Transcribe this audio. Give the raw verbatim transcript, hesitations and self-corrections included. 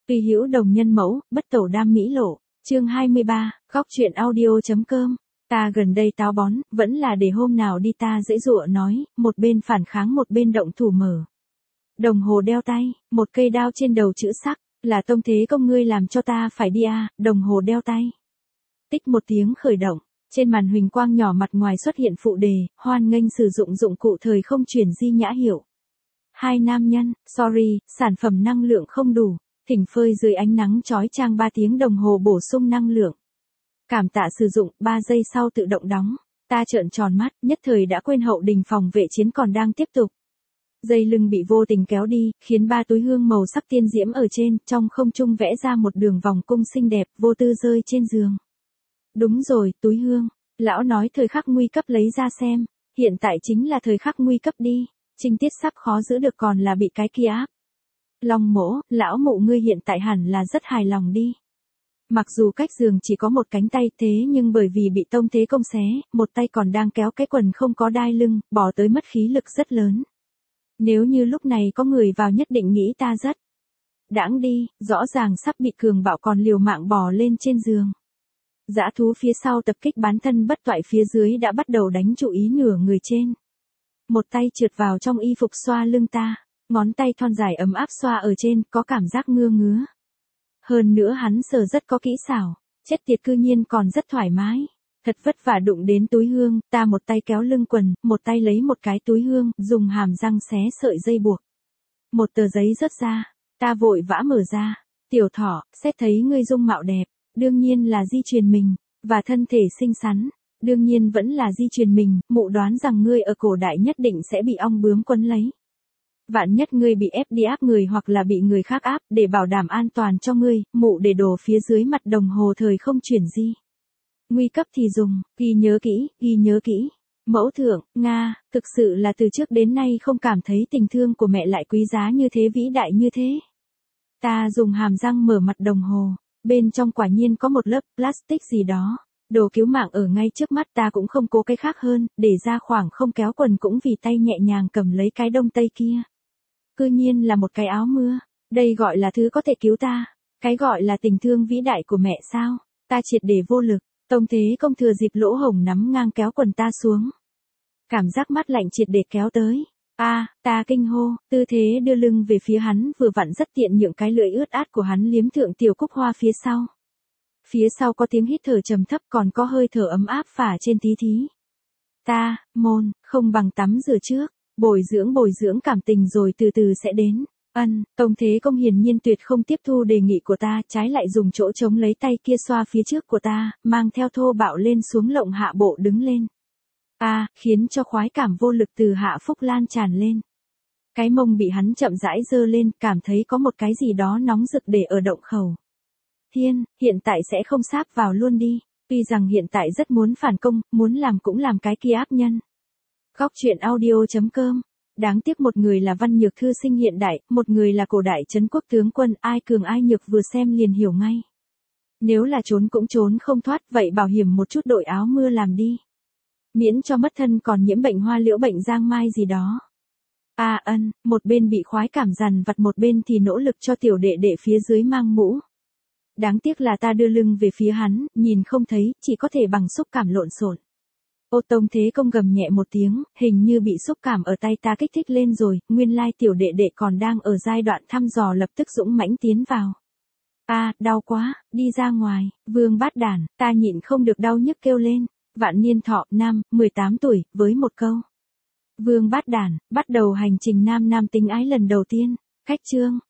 Tùy hữu đồng nhân mẫu, bất tẩu đam mỹ lộ. Chương hai mươi ba, góc chuyện audio.com. Ta gần đây táo bón, vẫn là để hôm nào đi ta dễ dụa nói, một bên phản kháng một bên động thủ mở. Đồng hồ đeo tay, một cây đao trên đầu chữ sắc, là Tông Thế Công ngươi làm cho ta phải đi à, đồng hồ đeo tay. Tích một tiếng khởi động, trên màn huỳnh quang nhỏ mặt ngoài xuất hiện phụ đề, hoan nghênh sử dụng dụng cụ thời không truyền di nhã hiệu. Hai nam nhân, sorry, sản phẩm năng lượng không đủ, thỉnh phơi dưới ánh nắng chói chang ba tiếng đồng hồ bổ sung năng lượng. Cảm tạ sử dụng, ba giây sau tự động đóng. Ta trợn tròn mắt, nhất thời đã quên hậu đình phòng vệ chiến còn đang tiếp tục. Dây lưng bị vô tình kéo đi, khiến ba túi hương màu sắc tiên diễm ở trên, trong không trung vẽ ra một đường vòng cung xinh đẹp, vô tư rơi trên giường. Đúng rồi, túi hương. Lão nói thời khắc nguy cấp lấy ra xem. Hiện tại chính là thời khắc nguy cấp đi. Trinh tiết sắp khó giữ được còn là bị cái kia áp. Long mỗ, lão mụ ngươi hiện tại hẳn là rất hài lòng đi. Mặc dù cách giường chỉ có một cánh tay thế nhưng bởi vì bị Tông Thế Công xé, một tay còn đang kéo cái quần không có đai lưng, bỏ tới mất khí lực rất lớn. Nếu như lúc này có người vào nhất định nghĩ ta rất đãng đi, rõ ràng sắp bị cường bạo còn liều mạng bò lên trên giường. Dã thú phía sau tập kích bán thân bất toại phía dưới đã bắt đầu đánh chủ ý nửa người trên. Một tay trượt vào trong y phục xoa lưng ta, ngón tay thon dài ấm áp xoa ở trên, có cảm giác ngưa ngứa. Hơn nữa hắn sờ rất có kỹ xảo, chết tiệt cư nhiên còn rất thoải mái. Thật vất vả đụng đến túi hương, ta một tay kéo lưng quần, một tay lấy một cái túi hương, dùng hàm răng xé sợi dây buộc. Một tờ giấy rớt ra, ta vội vã mở ra. Tiểu thỏ, xét thấy ngươi dung mạo đẹp, đương nhiên là di truyền mình, và thân thể xinh xắn, đương nhiên vẫn là di truyền mình, mụ đoán rằng ngươi ở cổ đại nhất định sẽ bị ong bướm quấn lấy. Vạn nhất ngươi bị ép đi áp người hoặc là bị người khác áp, để bảo đảm an toàn cho ngươi, mụ để đồ phía dưới mặt đồng hồ thời không chuyển di. Nguy cấp thì dùng, ghi nhớ kỹ, ghi nhớ kỹ. Mẫu thượng, Nga, thực sự là từ trước đến nay không cảm thấy tình thương của mẹ lại quý giá như thế vĩ đại như thế. Ta dùng hàm răng mở mặt đồng hồ, bên trong quả nhiên có một lớp plastic gì đó. Đồ cứu mạng ở ngay trước mắt ta cũng không cố cái khác hơn, để ra khoảng không kéo quần cũng vì tay nhẹ nhàng cầm lấy cái đông tây kia. Cư nhiên là một cái áo mưa, đây gọi là thứ có thể cứu ta, cái gọi là tình thương vĩ đại của mẹ sao, ta triệt để vô lực, Tông Thế Công thừa dịp lỗ hổng nắm ngang kéo quần ta xuống. Cảm giác mát lạnh triệt để kéo tới, a à, ta kinh hô, tư thế đưa lưng về phía hắn vừa vặn rất tiện nhượng cái lưỡi ướt át của hắn liếm thượng tiểu cúc hoa phía sau. Phía sau có tiếng hít thở trầm thấp còn có hơi thở ấm áp phả trên tí thí. Ta, môn, không bằng tắm rửa trước. Bồi dưỡng bồi dưỡng cảm tình rồi từ từ sẽ đến. Ân, Tông Thế Công hiển nhiên tuyệt không tiếp thu đề nghị của ta, trái lại dùng chỗ chống lấy tay kia xoa phía trước của ta, mang theo thô bạo lên xuống lộng hạ bộ đứng lên. A, à, khiến cho khoái cảm vô lực từ hạ phúc lan tràn lên. Cái mông bị hắn chậm rãi dơ lên, cảm thấy có một cái gì đó nóng rực để ở động khẩu. Thiên, hiện tại sẽ không sáp vào luôn đi, tuy rằng hiện tại rất muốn phản công, muốn làm cũng làm cái kia ác nhân. Góc chuyện audio.com. Đáng tiếc một người là văn nhược thư sinh hiện đại, một người là cổ đại trấn quốc tướng quân, ai cường ai nhược vừa xem liền hiểu ngay. Nếu là trốn cũng trốn không thoát, vậy bảo hiểm một chút đội áo mưa làm đi. Miễn cho mất thân còn nhiễm bệnh hoa liễu bệnh giang mai gì đó. À ân, một bên bị khoái cảm dằn vặt một bên thì nỗ lực cho tiểu đệ đệ phía dưới mang mũ. Đáng tiếc là ta đưa lưng về phía hắn, nhìn không thấy, chỉ có thể bằng xúc cảm lộn xộn. Ô Tông Thế Công gầm nhẹ một tiếng, hình như bị xúc cảm ở tay ta kích thích lên rồi, nguyên lai tiểu đệ đệ còn đang ở giai đoạn thăm dò lập tức dũng mãnh tiến vào. A, à, đau quá, đi ra ngoài, vương bát đản, ta nhịn không được đau nhức kêu lên, Vạn Niên Thọ, nam, mười tám tuổi, với một câu. Vương bát đản, bắt đầu hành trình nam nam tính ái lần đầu tiên, cách chương.